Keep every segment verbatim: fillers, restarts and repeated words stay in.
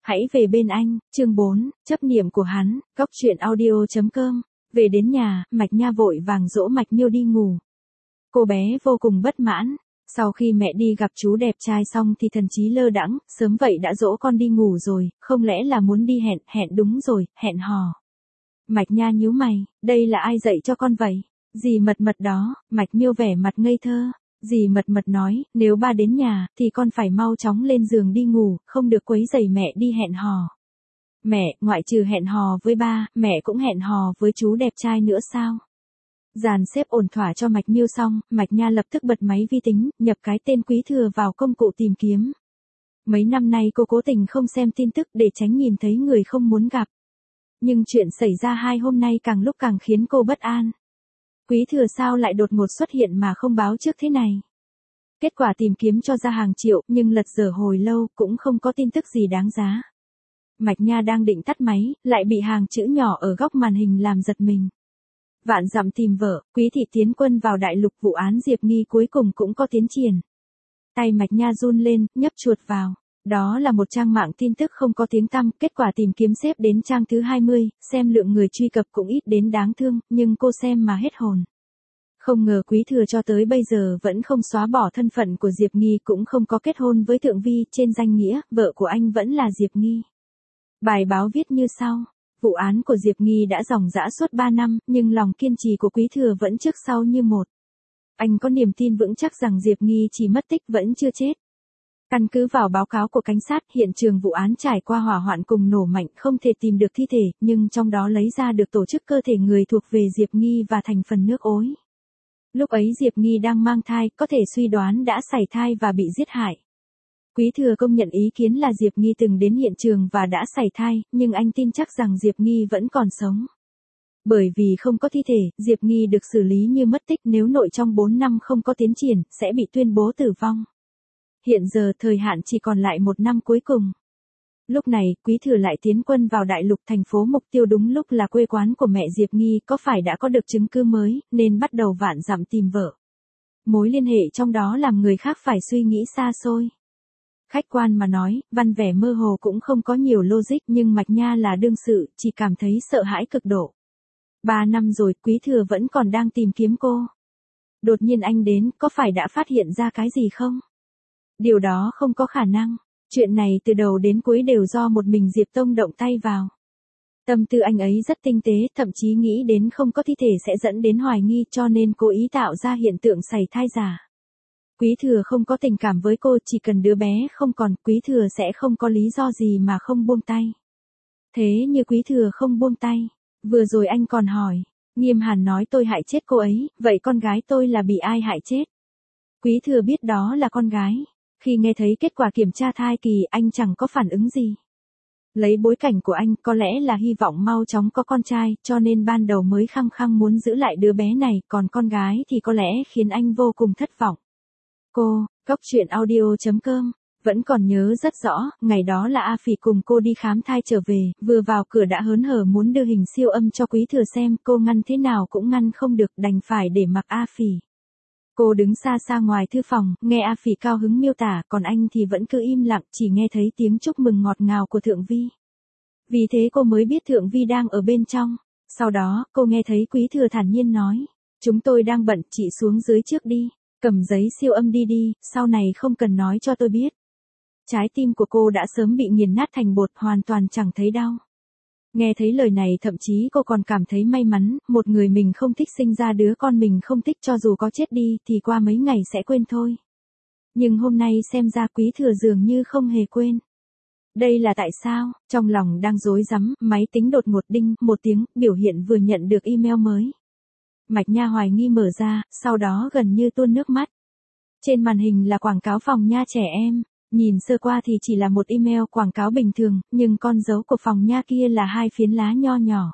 Hãy về bên anh, chương bốn, chấp niệm của hắn, góc truyện audio chấm com. Về đến nhà, Mạch Nha vội vàng dỗ Mạch Miêu đi ngủ. Cô bé vô cùng bất mãn. Sau khi mẹ đi gặp chú đẹp trai xong thì thần trí lơ đãng, sớm vậy đã dỗ con đi ngủ rồi, không lẽ là muốn đi hẹn, hẹn đúng rồi, hẹn hò. Mạch Nha nhíu mày, đây là ai dạy cho con vậy? Dì Mật Mật đó. Mạch Miêu vẻ mặt ngây thơ. Dì Mật Mật nói, nếu ba đến nhà, thì con phải mau chóng lên giường đi ngủ, không được quấy rầy mẹ đi hẹn hò. Mẹ, ngoại trừ hẹn hò với ba, mẹ cũng hẹn hò với chú đẹp trai nữa sao? Dàn xếp ổn thỏa cho Mạch Miêu xong, Mạch Nha lập tức bật máy vi tính, nhập cái tên Quý Thừa vào công cụ tìm kiếm. Mấy năm nay cô cố tình không xem tin tức để tránh nhìn thấy người không muốn gặp. Nhưng chuyện xảy ra hai hôm nay càng lúc càng khiến cô bất an. Quý Thừa sao lại đột ngột xuất hiện mà không báo trước thế này? Kết quả tìm kiếm cho ra hàng triệu, nhưng lật dở hồi lâu cũng không có tin tức gì đáng giá. Mạch Nha đang định tắt máy, lại bị hàng chữ nhỏ ở góc màn hình làm giật mình. Vạn dặm tìm vợ, Quý thị tiến quân vào đại lục, vụ án Diệp Nghi cuối cùng cũng có tiến triển. Tay Mạch Nha run lên, nhấp chuột vào. Đó là một trang mạng tin tức không có tiếng tăm, kết quả tìm kiếm xếp đến trang thứ hai mươi, xem lượng người truy cập cũng ít đến đáng thương, nhưng cô xem mà hết hồn. Không ngờ Quý Thừa cho tới bây giờ vẫn không xóa bỏ thân phận của Diệp Nghi, cũng không có kết hôn với Thượng Vi, trên danh nghĩa, vợ của anh vẫn là Diệp Nghi. Bài báo viết như sau, vụ án của Diệp Nghi đã ròng rã suốt ba năm, nhưng lòng kiên trì của Quý Thừa vẫn trước sau như một. Anh có niềm tin vững chắc rằng Diệp Nghi chỉ mất tích vẫn chưa chết. Căn cứ vào báo cáo của cảnh sát, hiện trường vụ án trải qua hỏa hoạn cùng nổ mạnh, không thể tìm được thi thể, nhưng trong đó lấy ra được tổ chức cơ thể người thuộc về Diệp Nghi và thành phần nước ối. Lúc ấy Diệp Nghi đang mang thai, có thể suy đoán đã sảy thai và bị giết hại. Quý Thừa công nhận ý kiến là Diệp Nghi từng đến hiện trường và đã sảy thai, nhưng anh tin chắc rằng Diệp Nghi vẫn còn sống. Bởi vì không có thi thể, Diệp Nghi được xử lý như mất tích, nếu nội trong bốn năm không có tiến triển, sẽ bị tuyên bố tử vong. Hiện giờ thời hạn chỉ còn lại một năm cuối cùng. Lúc này, Quý Thừa lại tiến quân vào đại lục, thành phố mục tiêu đúng lúc là quê quán của mẹ Diệp Nghi, có phải đã có được chứng cứ mới, nên bắt đầu vạn dặm tìm vợ. Mối liên hệ trong đó làm người khác phải suy nghĩ xa xôi. Khách quan mà nói, văn vẻ mơ hồ cũng không có nhiều logic, nhưng Mạch Nha là đương sự, chỉ cảm thấy sợ hãi cực độ. Ba năm rồi, Quý Thừa vẫn còn đang tìm kiếm cô. Đột nhiên anh đến, có phải đã phát hiện ra cái gì không? Điều đó không có khả năng. Chuyện này từ đầu đến cuối đều do một mình Diệp Tông động tay vào. Tâm tư anh ấy rất tinh tế, thậm chí nghĩ đến không có thi thể sẽ dẫn đến hoài nghi, cho nên cố ý tạo ra hiện tượng sảy thai giả. Quý Thừa không có tình cảm với cô, chỉ cần đứa bé không còn, Quý Thừa sẽ không có lý do gì mà không buông tay. Thế như Quý Thừa không buông tay, vừa rồi anh còn hỏi, Nghiêm Hàn nói tôi hại chết cô ấy, vậy con gái tôi là bị ai hại chết? Quý Thừa biết đó là con gái. Khi nghe thấy kết quả kiểm tra thai kỳ, anh chẳng có phản ứng gì. Lấy bối cảnh của anh, có lẽ là hy vọng mau chóng có con trai, cho nên ban đầu mới khăng khăng muốn giữ lại đứa bé này, còn con gái thì có lẽ khiến anh vô cùng thất vọng. Cô, góc truyện audio chấm com, vẫn còn nhớ rất rõ, ngày đó là A Phỉ cùng cô đi khám thai trở về, vừa vào cửa đã hớn hở muốn đưa hình siêu âm cho Quý Thừa xem, cô ngăn thế nào cũng ngăn không được, đành phải để mặc A Phỉ. Cô đứng xa xa ngoài thư phòng, nghe A Phỉ cao hứng miêu tả, còn anh thì vẫn cứ im lặng, chỉ nghe thấy tiếng chúc mừng ngọt ngào của Thượng Vi. Vì thế cô mới biết Thượng Vi đang ở bên trong. Sau đó, cô nghe thấy Quý Thừa thản nhiên nói, chúng tôi đang bận, chị xuống dưới trước đi, cầm giấy siêu âm đi đi, sau này không cần nói cho tôi biết. Trái tim của cô đã sớm bị nghiền nát thành bột, hoàn toàn chẳng thấy đau. Nghe thấy lời này thậm chí cô còn cảm thấy may mắn, một người mình không thích sinh ra đứa con mình không thích, cho dù có chết đi thì qua mấy ngày sẽ quên thôi. Nhưng hôm nay xem ra Quý Thừa dường như không hề quên. Đây là tại sao? Trong lòng đang rối rắm, máy tính đột ngột đinh một tiếng, biểu hiện vừa nhận được email mới. Mạch Nha hoài nghi mở ra, sau đó gần như tuôn nước mắt. Trên màn hình là quảng cáo phòng nha trẻ em. Nhìn sơ qua thì chỉ là một email quảng cáo bình thường, nhưng con dấu của phòng nha kia là hai phiến lá nho nhỏ.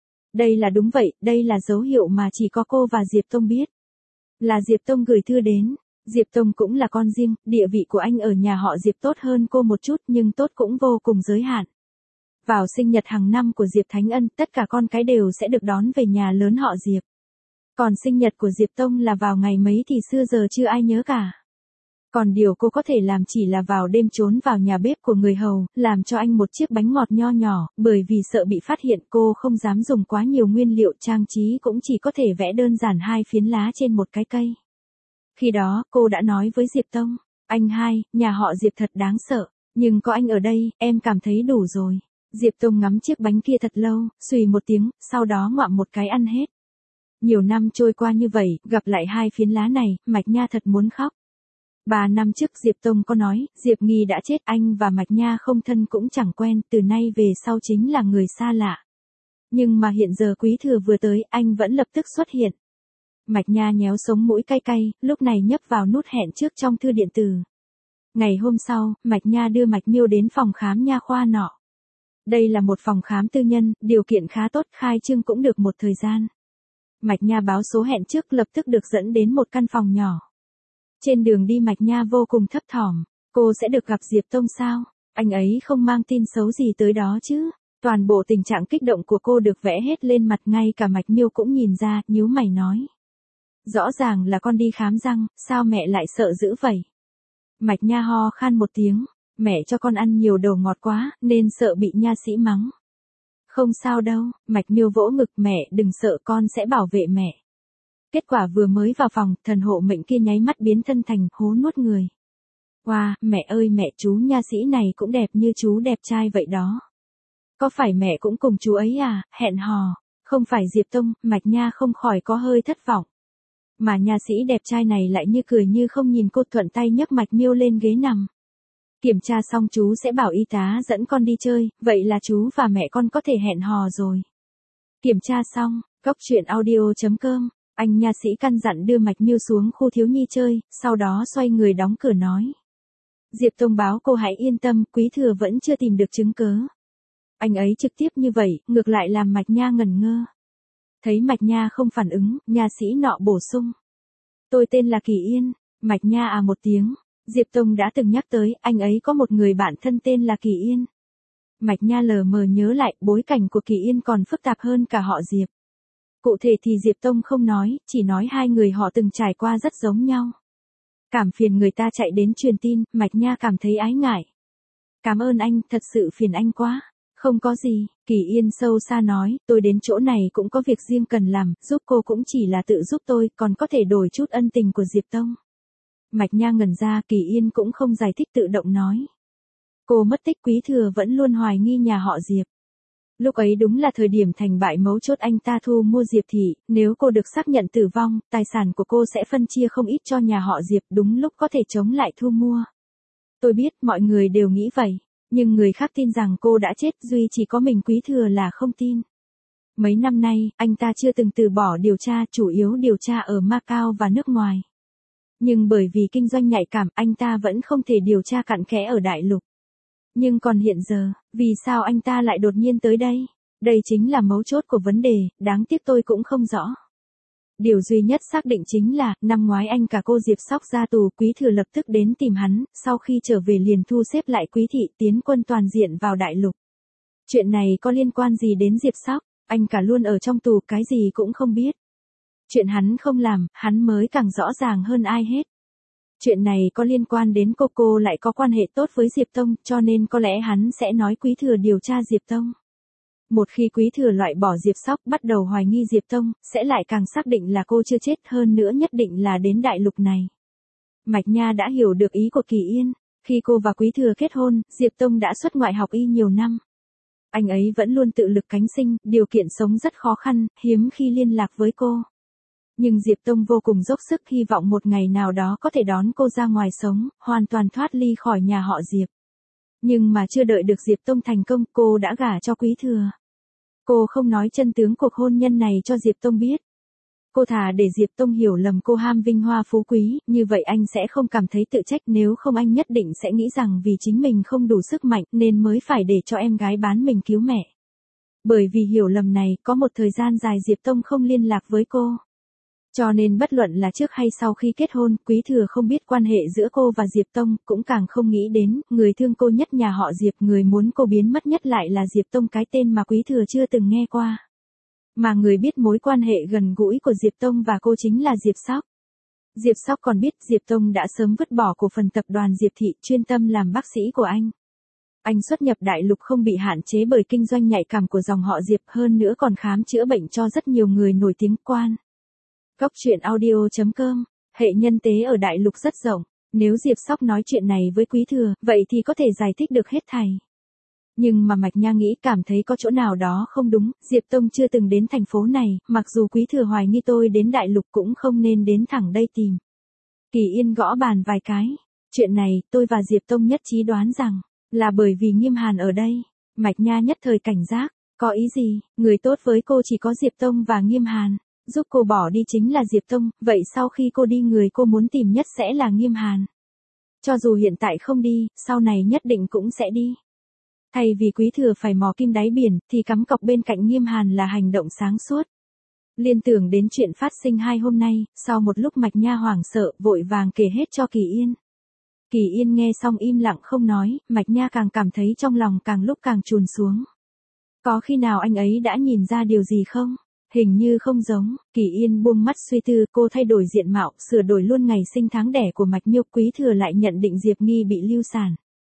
Đây là đúng vậy, đây là dấu hiệu mà chỉ có cô và Diệp Tông biết. Là Diệp Tông gửi thư đến. Diệp Tông cũng là con riêng, địa vị của anh ở nhà họ Diệp tốt hơn cô một chút, nhưng tốt cũng vô cùng giới hạn. Vào sinh nhật hàng năm của Diệp Thánh Ân, tất cả con cái đều sẽ được đón về nhà lớn họ Diệp. Còn sinh nhật của Diệp Tông là vào ngày mấy thì xưa giờ chưa ai nhớ cả. Còn điều cô có thể làm chỉ là vào đêm trốn vào nhà bếp của người hầu, làm cho anh một chiếc bánh ngọt nho nhỏ, bởi vì sợ bị phát hiện cô không dám dùng quá nhiều nguyên liệu trang trí cũng chỉ có thể vẽ đơn giản hai phiến lá trên một cái cây. Khi đó, cô đã nói với Diệp Tông, anh hai, nhà họ Diệp thật đáng sợ, nhưng có anh ở đây, em cảm thấy đủ rồi. Diệp Tông ngắm chiếc bánh kia thật lâu, xùy một tiếng, sau đó ngoạm một cái ăn hết. Nhiều năm trôi qua như vậy, gặp lại hai phiến lá này, Mạch Nha thật muốn khóc. Ba năm trước Diệp Tông có nói, Diệp Nghi đã chết, anh và Mạch Nha không thân cũng chẳng quen, từ nay về sau chính là người xa lạ. Nhưng mà hiện giờ Quý Thừa vừa tới, anh vẫn lập tức xuất hiện. Mạch Nha nhéo sống mũi cay cay, lúc này nhấp vào nút hẹn trước trong thư điện tử. Ngày hôm sau, Mạch Nha đưa Mạch Miêu đến phòng khám nha khoa nọ. Đây là một phòng khám tư nhân, điều kiện khá tốt, khai trương cũng được một thời gian. Mạch Nha báo số hẹn trước lập tức được dẫn đến một căn phòng nhỏ. Trên đường đi Mạch Nha vô cùng thấp thỏm, cô sẽ được gặp Diệp Tông sao? Anh ấy không mang tin xấu gì tới đó chứ? Toàn bộ tình trạng kích động của cô được vẽ hết lên mặt, ngay cả Mạch Miêu cũng nhìn ra, nhíu mày nói. Rõ ràng là con đi khám răng, sao mẹ lại sợ dữ vậy? Mạch Nha ho khan một tiếng, mẹ cho con ăn nhiều đồ ngọt quá, nên sợ bị nha sĩ mắng. Không sao đâu, Mạch Miêu vỗ ngực, mẹ đừng sợ, con sẽ bảo vệ mẹ. Kết quả vừa mới vào phòng, thần hộ mệnh kia nháy mắt biến thân thành hố nuốt người. Wow, mẹ ơi mẹ, chú nha sĩ này cũng đẹp như chú đẹp trai vậy đó. Có phải mẹ cũng cùng chú ấy à, hẹn hò, không phải Diệp Tông, Mạch Nha không khỏi có hơi thất vọng. Mà nha sĩ đẹp trai này lại như cười như không nhìn cô, thuận tay nhấc Mạch Miêu lên ghế nằm. Kiểm tra xong chú sẽ bảo y tá dẫn con đi chơi, vậy là chú và mẹ con có thể hẹn hò rồi. Kiểm tra xong, Cóc Truyện Audio chấm com, anh nha sĩ căn dặn đưa Mạch Miêu xuống khu thiếu nhi chơi, sau đó xoay người đóng cửa nói. Diệp Tông báo cô hãy yên tâm, Quý Thừa vẫn chưa tìm được chứng cớ. Anh ấy trực tiếp như vậy, ngược lại làm Mạch Nha ngẩn ngơ. Thấy Mạch Nha không phản ứng, nha sĩ nọ bổ sung. Tôi tên là Kỳ Yên. Mạch Nha à một tiếng. Diệp Tông đã từng nhắc tới, anh ấy có một người bạn thân tên là Kỳ Yên. Mạch Nha lờ mờ nhớ lại, bối cảnh của Kỳ Yên còn phức tạp hơn cả họ Diệp. Cụ thể thì Diệp Tông không nói, chỉ nói hai người họ từng trải qua rất giống nhau. Cảm phiền người ta chạy đến truyền tin, Mạch Nha cảm thấy ái ngại. Cảm ơn anh, thật sự phiền anh quá. Không có gì, Kỳ Yên sâu xa nói, tôi đến chỗ này cũng có việc riêng cần làm, giúp cô cũng chỉ là tự giúp tôi, còn có thể đổi chút ân tình của Diệp Tông. Mạch Nha ngẩn ra, Kỳ Yên cũng không giải thích, tự động nói. Cô mất tích, Quý Thừa vẫn luôn hoài nghi nhà họ Diệp. Lúc ấy đúng là thời điểm thành bại mấu chốt, anh ta thu mua Diệp Thị, nếu cô được xác nhận tử vong, tài sản của cô sẽ phân chia không ít cho nhà họ Diệp, đúng lúc có thể chống lại thu mua. Tôi biết mọi người đều nghĩ vậy, nhưng người khác tin rằng cô đã chết, duy chỉ có mình Quý Thừa là không tin. Mấy năm nay, anh ta chưa từng từ bỏ điều tra, chủ yếu điều tra ở Macau và nước ngoài. Nhưng bởi vì kinh doanh nhạy cảm, anh ta vẫn không thể điều tra cặn kẽ ở đại lục. Nhưng còn hiện giờ, vì sao anh ta lại đột nhiên tới đây? Đây chính là mấu chốt của vấn đề, đáng tiếc tôi cũng không rõ. Điều duy nhất xác định chính là, năm ngoái anh cả cô Diệp Sóc ra tù, Quý Thừa lập tức đến tìm hắn, sau khi trở về liền thu xếp lại Quý Thị, tiến quân toàn diện vào đại lục. Chuyện này có liên quan gì đến Diệp Sóc? Anh cả luôn ở trong tù, cái gì cũng không biết. Chuyện hắn không làm, hắn mới càng rõ ràng hơn ai hết. Chuyện này có liên quan đến cô, cô lại có quan hệ tốt với Diệp Tông, cho nên có lẽ hắn sẽ nói Quý Thừa điều tra Diệp Tông. Một khi Quý Thừa loại bỏ Diệp Sóc, bắt đầu hoài nghi Diệp Tông, sẽ lại càng xác định là cô chưa chết, hơn nữa nhất định là đến đại lục này. Mạch Nha đã hiểu được ý của Kỳ Yên, khi cô và Quý Thừa kết hôn, Diệp Tông đã xuất ngoại học y nhiều năm. Anh ấy vẫn luôn tự lực cánh sinh, điều kiện sống rất khó khăn, hiếm khi liên lạc với cô. Nhưng Diệp Tông vô cùng dốc sức, hy vọng một ngày nào đó có thể đón cô ra ngoài sống, hoàn toàn thoát ly khỏi nhà họ Diệp. Nhưng mà chưa đợi được Diệp Tông thành công, cô đã gả cho Quý Thừa. Cô không nói chân tướng cuộc hôn nhân này cho Diệp Tông biết. Cô thà để Diệp Tông hiểu lầm cô ham vinh hoa phú quý, như vậy anh sẽ không cảm thấy tự trách, nếu không anh nhất định sẽ nghĩ rằng vì chính mình không đủ sức mạnh nên mới phải để cho em gái bán mình cứu mẹ. Bởi vì hiểu lầm này, có một thời gian dài Diệp Tông không liên lạc với cô. Cho nên bất luận là trước hay sau khi kết hôn, Quý Thừa không biết quan hệ giữa cô và Diệp Tông, cũng càng không nghĩ đến, người thương cô nhất nhà họ Diệp, người muốn cô biến mất nhất lại là Diệp Tông, cái tên mà Quý Thừa chưa từng nghe qua. Mà người biết mối quan hệ gần gũi của Diệp Tông và cô chính là Diệp Sóc. Diệp Sóc còn biết Diệp Tông đã sớm vứt bỏ cổ phần tập đoàn Diệp Thị, chuyên tâm làm bác sĩ của anh. Anh xuất nhập đại lục không bị hạn chế bởi kinh doanh nhạy cảm của dòng họ Diệp, hơn nữa còn khám chữa bệnh cho rất nhiều người nổi tiếng quan. Góc truyện audio chấm com, hệ nhân tế ở đại lục rất rộng, nếu Diệp Sóc nói chuyện này với Quý Thừa, vậy thì có thể giải thích được hết thảy. Nhưng mà Mạch Nha nghĩ cảm thấy có chỗ nào đó không đúng, Diệp Tông chưa từng đến thành phố này, mặc dù Quý Thừa hoài nghi tôi đến đại lục cũng không nên đến thẳng đây tìm. Kỳ Yên gõ bàn vài cái, chuyện này tôi và Diệp Tông nhất trí đoán rằng, là bởi vì Nghiêm Hàn ở đây. Mạch Nha nhất thời cảnh giác, có ý gì, người tốt với cô chỉ có Diệp Tông và Nghiêm Hàn, giúp cô bỏ đi chính là Diệp Tông, vậy sau khi cô đi người cô muốn tìm nhất sẽ là Nghiêm Hàn. Cho dù hiện tại không đi, sau này nhất định cũng sẽ đi. Thay vì Quý Thừa phải mò kim đáy biển, thì cắm cọc bên cạnh Nghiêm Hàn là hành động sáng suốt. Liên tưởng đến chuyện phát sinh hai hôm nay, sau một lúc Mạch Nha hoảng sợ, vội vàng kể hết cho Kỳ Yên. Kỳ Yên nghe xong im lặng không nói, Mạch Nha càng cảm thấy trong lòng càng lúc càng trùn xuống. Có khi nào anh ấy đã nhìn ra điều gì không? Hình như không giống. Kỳ Yên buông mắt suy tư, cô thay đổi diện mạo, sửa đổi luôn ngày sinh tháng đẻ của Mạch Miêu. Quý Thừa lại nhận định Diệp Nghi bị lưu sản.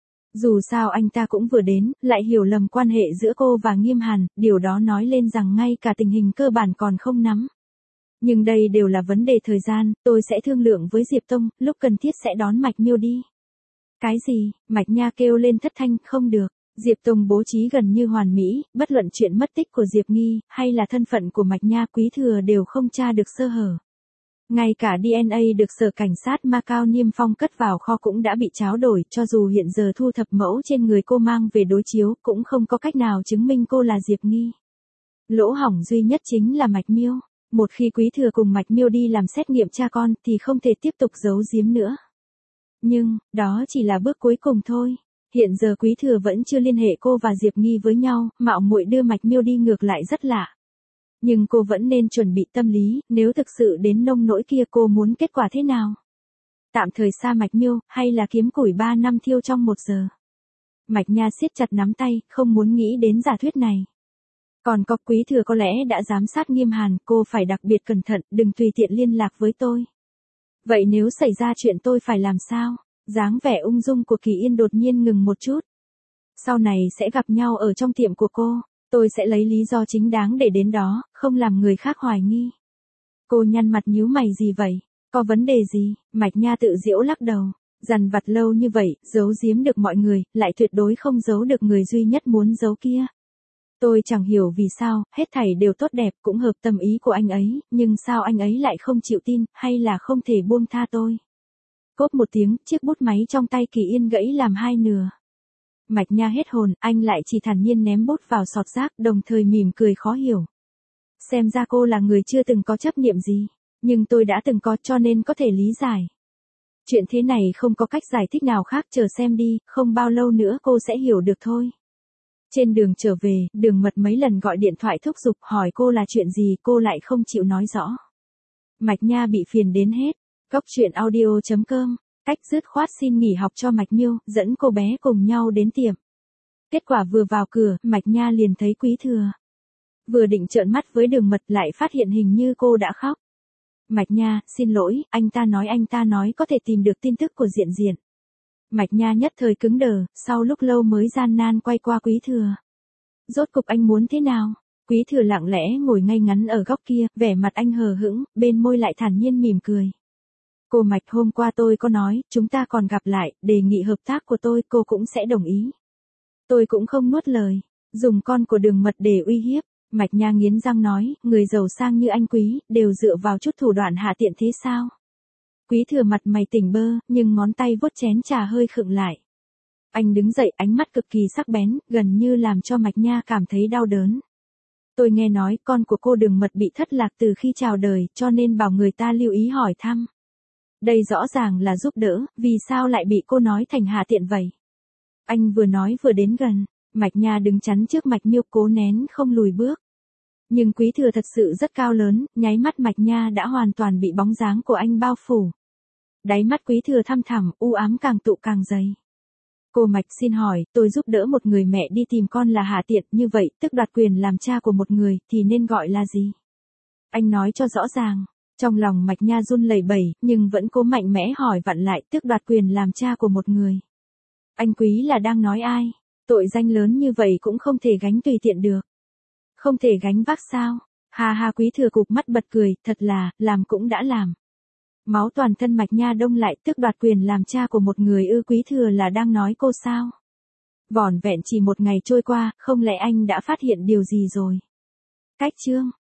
Dù sao anh ta cũng vừa đến, lại hiểu lầm quan hệ giữa cô và Nghiêm Hàn, điều đó nói lên rằng ngay cả tình hình cơ bản còn không nắm. Nhưng đây đều là vấn đề thời gian, tôi sẽ thương lượng với Diệp Tông, lúc cần thiết sẽ đón Mạch Miêu đi. Cái gì? Mạch Nha kêu lên thất thanh, không được. Diệp Tông bố trí gần như hoàn mỹ, bất luận chuyện mất tích của Diệp Nghi, hay là thân phận của Mạch Nha, Quý Thừa đều không tra được sơ hở. Ngay cả đê en a được sở cảnh sát Macau Niêm Phong cất vào kho cũng đã bị tráo đổi, cho dù hiện giờ thu thập mẫu trên người cô mang về đối chiếu, cũng không có cách nào chứng minh cô là Diệp Nghi. Lỗ hổng duy nhất chính là Mạch Miêu. Một khi Quý Thừa cùng Mạch Miêu đi làm xét nghiệm cha con thì không thể tiếp tục giấu giếm nữa. Nhưng, đó chỉ là bước cuối cùng thôi. Hiện giờ Quý Thừa vẫn chưa liên hệ cô và Diệp Nghi với nhau, mạo muội đưa Mạch Miêu đi ngược lại rất lạ. Nhưng cô vẫn nên chuẩn bị tâm lý, nếu thực sự đến nông nỗi kia cô muốn kết quả thế nào? Tạm thời xa Mạch Miêu, hay là kiếm củi ba năm thiêu trong một giờ? Mạch Nha siết chặt nắm tay, không muốn nghĩ đến giả thuyết này. Còn có Quý Thừa có lẽ đã giám sát Nghiêm Hàn, cô phải đặc biệt cẩn thận, đừng tùy tiện liên lạc với tôi. Vậy nếu xảy ra chuyện tôi phải làm sao? Dáng vẻ ung dung của Kỳ Yên đột nhiên ngừng một chút. Sau này sẽ gặp nhau ở trong tiệm của cô, tôi sẽ lấy lý do chính đáng để đến đó, không làm người khác hoài nghi. Cô nhăn mặt nhíu mày gì vậy? Có vấn đề gì? Mạch Nha tự giễu lắc đầu. Dằn vặt lâu như vậy, giấu giếm được mọi người, lại tuyệt đối không giấu được người duy nhất muốn giấu kia. Tôi chẳng hiểu vì sao, hết thảy đều tốt đẹp, cũng hợp tâm ý của anh ấy, nhưng sao anh ấy lại không chịu tin, hay là không thể buông tha tôi? Cốp một tiếng, chiếc bút máy trong tay Kỳ Yên gãy làm hai nửa. Mạch Nha hết hồn, anh lại chỉ thản nhiên ném bút vào sọt rác, đồng thời mỉm cười khó hiểu. Xem ra cô là người chưa từng có chấp niệm gì, nhưng tôi đã từng có, cho nên có thể lý giải. Chuyện thế này không có cách giải thích nào khác, chờ xem đi, không bao lâu nữa cô sẽ hiểu được thôi. Trên đường trở về, Đường Mật mấy lần gọi điện thoại thúc giục hỏi cô là chuyện gì, cô lại không chịu nói rõ. Mạch Nha bị phiền đến hết. Góc truyện audio chấm com, cách dứt khoát xin nghỉ học cho Mạch Miêu, dẫn cô bé cùng nhau đến tiệm. Kết quả vừa vào cửa, Mạch Nha liền thấy Quý Thừa. Vừa định trợn mắt với Đường Mật lại phát hiện hình như cô đã khóc. Mạch Nha, xin lỗi, anh ta nói anh ta nói có thể tìm được tin tức của Diện Diện. Mạch Nha nhất thời cứng đờ, sau lúc lâu mới gian nan quay qua Quý Thừa. Rốt cục anh muốn thế nào? Quý Thừa lặng lẽ ngồi ngay ngắn ở góc kia, vẻ mặt anh hờ hững, bên môi lại thản nhiên mỉm cười. Cô Mạch, hôm qua tôi có nói, chúng ta còn gặp lại, đề nghị hợp tác của tôi, cô cũng sẽ đồng ý. Tôi cũng không nuốt lời, dùng con của Đường Mật để uy hiếp. Mạch Nha nghiến răng nói, người giàu sang như anh Quý, đều dựa vào chút thủ đoạn hạ tiện thế sao? Quý Thừa mặt mày tỉnh bơ, nhưng ngón tay vuốt chén trà hơi khựng lại. Anh đứng dậy, ánh mắt cực kỳ sắc bén, gần như làm cho Mạch Nha cảm thấy đau đớn. Tôi nghe nói con của cô Đường Mật bị thất lạc từ khi chào đời, cho nên bảo người ta lưu ý hỏi thăm. Đây rõ ràng là giúp đỡ, vì sao lại bị cô nói thành hạ tiện vậy? Anh vừa nói vừa đến gần, Mạch Nha đứng chắn trước Mạch Miêu cố nén không lùi bước. Nhưng Quý Thừa thật sự rất cao lớn, nháy mắt Mạch Nha đã hoàn toàn bị bóng dáng của anh bao phủ. Đáy mắt Quý Thừa thăm thẳm, u ám càng tụ càng dày. Cô Mạch xin hỏi, tôi giúp đỡ một người mẹ đi tìm con là hạ tiện, như vậy, tức đoạt quyền làm cha của một người, thì nên gọi là gì? Anh nói cho rõ ràng. Trong lòng Mạch Nha run lẩy bẩy, nhưng vẫn cố mạnh mẽ hỏi vặn lại, tước đoạt quyền làm cha của một người. Anh Quý là đang nói ai? Tội danh lớn như vậy cũng không thể gánh tùy tiện được. Không thể gánh vác sao? Ha ha, Quý Thừa cụp mắt bật cười, thật là, làm cũng đã làm. Máu toàn thân Mạch Nha đông lại, tước đoạt quyền làm cha của một người ư? Quý Thừa là đang nói cô sao? Vỏn vẹn chỉ một ngày trôi qua, không lẽ anh đã phát hiện điều gì rồi? Cách chương